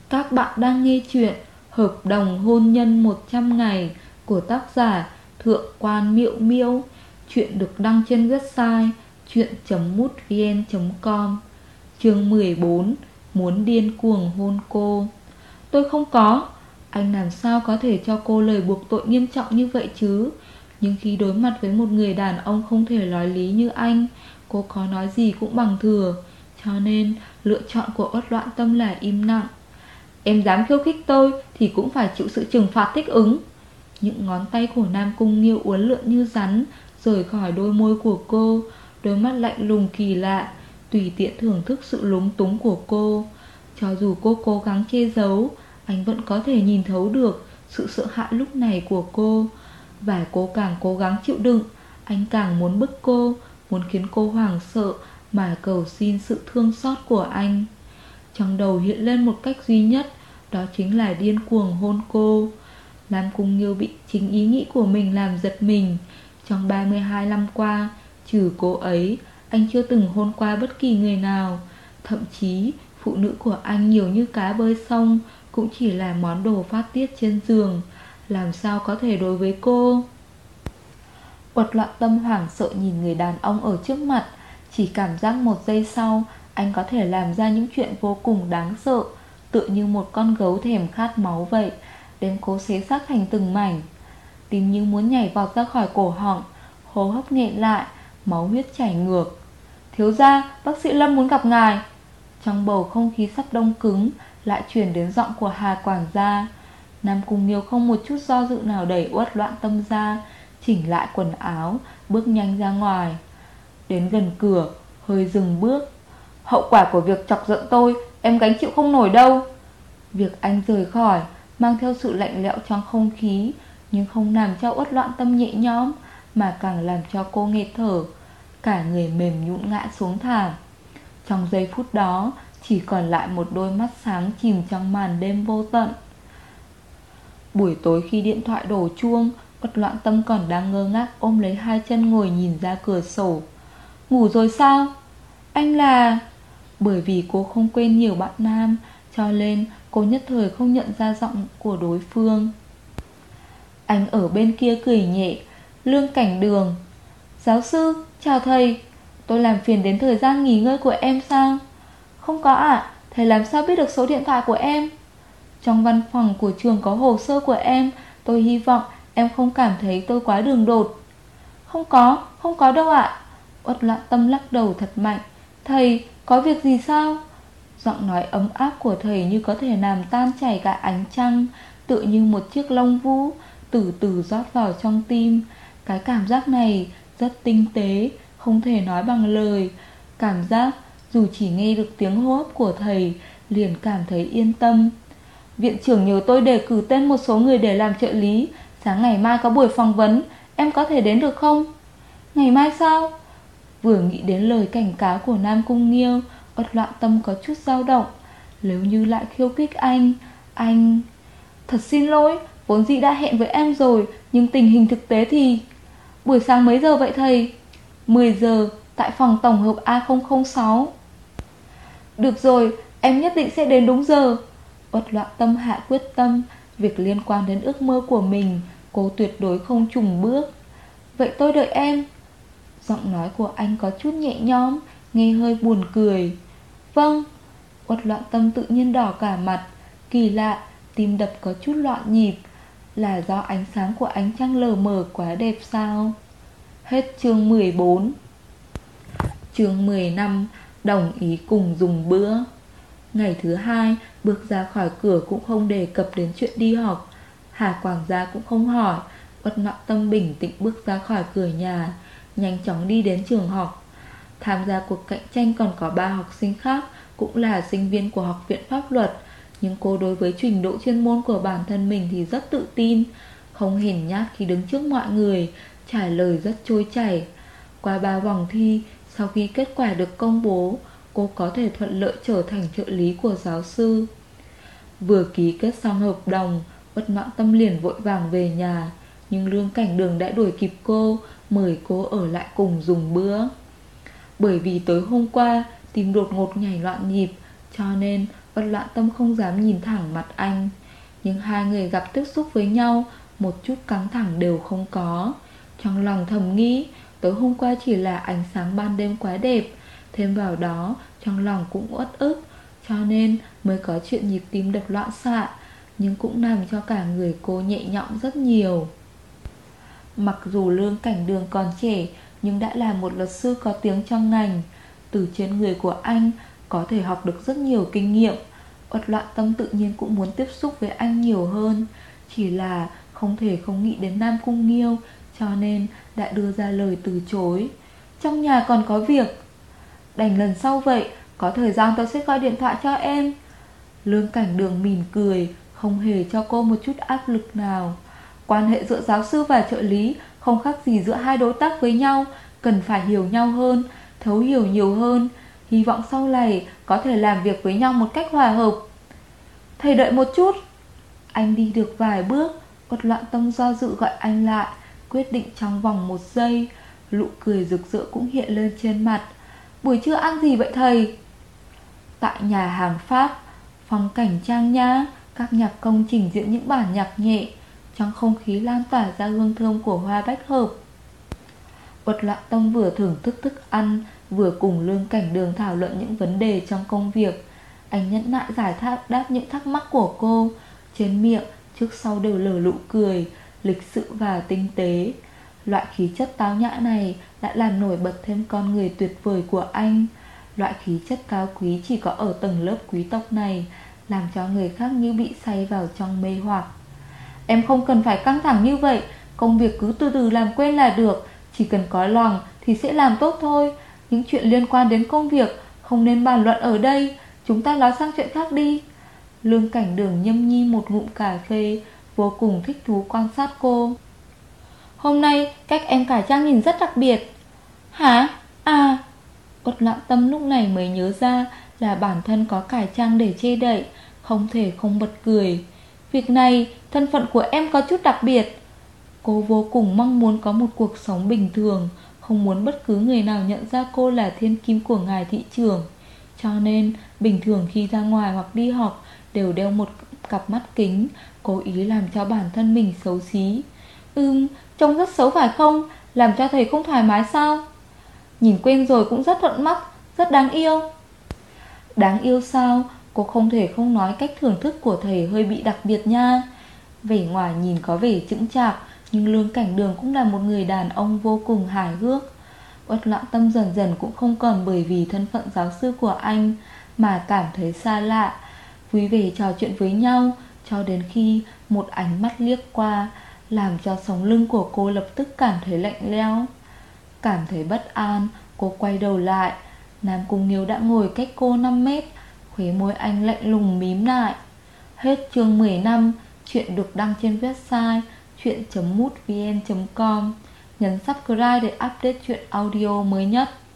Các bạn đang nghe chuyện Hợp đồng hôn nhân 100 ngày của tác giả Thượng quan Miệu Miêu. Chuyện được đăng trên website chuyện.mútvn.com. Chương 14. Muốn điên cuồng hôn cô. Tôi không có. Anh làm sao có thể cho cô lời buộc tội nghiêm trọng như vậy chứ? Nhưng khi đối mặt với một người đàn ông không thể nói lý như anh, cô có nói gì cũng bằng thừa. Cho nên lựa chọn của Uất Loạn Tâm là im lặng. Em dám khiêu khích tôi thì cũng phải chịu sự trừng phạt thích ứng. Những ngón tay của Nam Cung Nghiêu uốn lượn như rắn rời khỏi đôi môi của cô. Đôi mắt lạnh lùng kỳ lạ tùy tiện thưởng thức sự lúng túng của cô. Cho dù cô cố gắng che giấu, anh vẫn có thể nhìn thấu được sự sợ hãi lúc này của cô. Và cô càng cố gắng chịu đựng, anh càng muốn bức cô, muốn khiến cô hoảng sợ mà cầu xin sự thương xót của anh. Trong đầu hiện lên một cách duy nhất, đó chính là điên cuồng hôn cô. Nam Cung Nghiêu bị chính ý nghĩ của mình làm giật mình. Trong 32 năm qua, trừ cô ấy, anh chưa từng hôn qua bất kỳ người nào. Thậm chí, phụ nữ của anh nhiều như cá bơi sông cũng chỉ là món đồ phát tiết trên giường. Làm sao có thể đối với cô? Uất Loạn Tâm hoảng sợ nhìn người đàn ông ở trước mặt. Chỉ cảm giác một giây sau, anh có thể làm ra những chuyện vô cùng đáng sợ, tựa như một con gấu thèm khát máu vậy, đem cô xé xác thành từng mảnh. Tim như muốn nhảy vọt ra khỏi cổ họng, hô hấp nghẹn lại, máu huyết chảy ngược. Thiếu gia, bác sĩ Lâm muốn gặp ngài. Trong bầu không khí sắp đông cứng lại truyền đến giọng của Hà quản gia. Nam Cung Nghiêu không một chút do dự nào đẩy Uất Loạn Tâm ra, chỉnh lại quần áo, bước nhanh ra ngoài. Đến gần cửa, hơi dừng bước. Hậu quả của việc chọc giận tôi, em gánh chịu không nổi đâu. Việc anh rời khỏi mang theo sự lạnh lẽo trong không khí, nhưng không làm cho Uất Loạn Tâm nhẹ nhõm, mà càng làm cho cô nghẹt thở. Cả người mềm nhũn ngã xuống thảm. Trong giây phút đó, chỉ còn lại một đôi mắt sáng chìm trong màn đêm vô tận. Buổi tối khi điện thoại đổ chuông, Uất Loạn Tâm còn đang ngơ ngác ôm lấy hai chân ngồi nhìn ra cửa sổ. Ngủ rồi sao? Anh là... Bởi vì cô không quen nhiều bạn nam, cho nên cô nhất thời không nhận ra giọng của đối phương. Anh ở bên kia cười nhẹ. Lương Cảnh Đường. Giáo sư, chào thầy. Tôi làm phiền đến thời gian nghỉ ngơi của em sao? Không có ạ. Thầy làm sao biết được số điện thoại của em? Trong văn phòng của trường có hồ sơ của em. Tôi hy vọng em không cảm thấy tôi quá đường đột. Không có đâu ạ. Uất Loạn Tâm lắc đầu thật mạnh. Thầy, có việc gì sao? Giọng nói ấm áp của thầy như có thể làm tan chảy cả ánh trăng, tựa như một chiếc lông vũ từ từ rót vào trong tim. Cái cảm giác này rất tinh tế, không thể nói bằng lời. Cảm giác dù chỉ nghe được tiếng hô hấp của thầy liền cảm thấy yên tâm. Viện trưởng nhờ tôi đề cử tên một số người để làm trợ lý. Sáng ngày mai có buổi phỏng vấn, em có thể đến được không? Ngày mai sao? Vừa nghĩ đến lời cảnh cáo của Nam Cung Nghiêu, Uất Loạn Tâm có chút dao động. Nếu như lại khiêu khích anh... Thật xin lỗi, vốn dĩ đã hẹn với em rồi, nhưng tình hình thực tế thì... Buổi sáng mấy giờ vậy thầy? 10 giờ, tại phòng tổng hợp A006. Được rồi, em nhất định sẽ đến đúng giờ. Uất Loạn Tâm hạ quyết tâm, việc liên quan đến ước mơ của mình, cô tuyệt đối không chùn bước. Vậy tôi đợi em. Giọng nói của anh có chút nhẹ nhõm, nghe hơi buồn cười. Vâng. Uất Loạn Tâm tự nhiên đỏ cả mặt. Kỳ lạ, tim đập có chút loạn nhịp. Là do ánh sáng của ánh trăng lờ mờ quá đẹp sao? Hết chương 14. Chương 15. Đồng ý cùng dùng bữa. Ngày thứ hai, bước ra khỏi cửa cũng không đề cập đến chuyện đi học. Hà quản gia cũng không hỏi. Uất Loạn Tâm bình tĩnh bước ra khỏi cửa nhà, nhanh chóng đi đến trường học. Tham gia cuộc cạnh tranh còn có 3 học sinh khác, cũng là sinh viên của học viện pháp luật. Nhưng cô đối với trình độ chuyên môn của bản thân mình thì rất tự tin, không hèn nhát khi đứng trước mọi người, trả lời rất trôi chảy. Qua 3 vòng thi, sau khi kết quả được công bố, cô có thể thuận lợi trở thành trợ lý của giáo sư. Vừa ký kết xong hợp đồng, Uất Loạn Tâm liền vội vàng về nhà. Nhưng Lương Cảnh Đường đã đuổi kịp cô, mời cô ở lại cùng dùng bữa. Bởi vì tối hôm qua tim đột ngột nhảy loạn nhịp, cho nên Uất Loạn Tâm không dám nhìn thẳng mặt anh. Nhưng hai người gặp tiếp xúc với nhau, một chút căng thẳng đều không có. Trong lòng thầm nghĩ, tối hôm qua chỉ là ánh sáng ban đêm quá đẹp, thêm vào đó trong lòng cũng uất ức, cho nên mới có chuyện nhịp tim đập loạn xạ, nhưng cũng làm cho cả người cô nhẹ nhõm rất nhiều. Mặc dù Lương Cảnh Đường còn trẻ, nhưng đã là một luật sư có tiếng trong ngành. Từ trên người của anh có thể học được rất nhiều kinh nghiệm. Uất Loạn Tâm tự nhiên cũng muốn tiếp xúc với anh nhiều hơn, chỉ là không thể không nghĩ đến Nam Cung Nghiêu, cho nên đã đưa ra lời từ chối. Trong nhà còn có việc. Đành lần sau vậy, có thời gian tôi sẽ gọi điện thoại cho em. Lương Cảnh Đường mỉm cười, không hề cho cô một chút áp lực nào. Quan hệ giữa giáo sư và trợ lý không khác gì giữa hai đối tác với nhau, cần phải hiểu nhau hơn, thấu hiểu nhiều hơn. Hy vọng sau này có thể làm việc với nhau một cách hòa hợp. Thầy đợi một chút. Anh đi được vài bước, Uất Loạn Tâm do dự gọi anh lại, quyết định trong vòng 1 giây. Nụ cười rực rỡ cũng hiện lên trên mặt. Buổi trưa ăn gì vậy thầy? Tại nhà hàng Pháp, phong cảnh trang nhã, các nhạc công trình diễn những bản nhạc nhẹ, trong không khí lan tỏa ra hương thơm của hoa bách hợp. Uất Loạn Tâm vừa thưởng thức thức ăn, vừa cùng Lương Cảnh Đường thảo luận những vấn đề trong công việc. Anh nhẫn nại giải đáp những thắc mắc của cô, trên miệng trước sau đều nở nụ cười, lịch sự và tinh tế. Loại khí chất tao nhã này đã làm nổi bật thêm con người tuyệt vời của anh. Loại khí chất cao quý chỉ có ở tầng lớp quý tộc này, làm cho người khác như bị say vào trong mê hoặc. Em không cần phải căng thẳng như vậy, công việc cứ từ từ làm quen là được. Chỉ cần có lòng thì sẽ làm tốt thôi. Những chuyện liên quan đến công việc không nên bàn luận ở đây, chúng ta nói sang chuyện khác đi. Lương Cảnh Đường nhâm nhi một ngụm cà phê, vô cùng thích thú quan sát cô. Hôm nay cách em cải trang nhìn rất đặc biệt. Hả? À. Uất Loạn Tâm lúc này mới nhớ ra là bản thân có cải trang để che đậy, không thể không bật cười. Việc này, thân phận của em có chút đặc biệt. Cô vô cùng mong muốn có một cuộc sống bình thường, không muốn bất cứ người nào nhận ra cô là thiên kim của ngài thị trưởng. Cho nên, bình thường khi ra ngoài hoặc đi học đều đeo một cặp mắt kính, cố ý làm cho bản thân mình xấu xí. Trông rất xấu phải không? Làm cho thầy không thoải mái sao? Nhìn quen rồi cũng rất thuận mắt, rất đáng yêu. Đáng yêu sao? Cô không thể không nói cách thưởng thức của thầy hơi bị đặc biệt nha. Vẻ ngoài nhìn có vẻ chững chạc, nhưng Lương Cảnh Đường cũng là một người đàn ông vô cùng hài hước. Uất Loạn Tâm dần dần cũng không còn bởi vì thân phận giáo sư của anh mà cảm thấy xa lạ. Vui vẻ trò chuyện với nhau, cho đến khi một ánh mắt liếc qua làm cho sống lưng của cô lập tức cảm thấy lạnh lẽo. Cảm thấy bất an, cô quay đầu lại. Nam Cung Nghiêu đã ngồi cách cô 5 mét, khóe môi anh lạnh lùng mím lại. Hết chương 15. Chuyện được đăng trên website chuyện.mútvn.com. Nhấn subscribe để update chuyện audio mới nhất.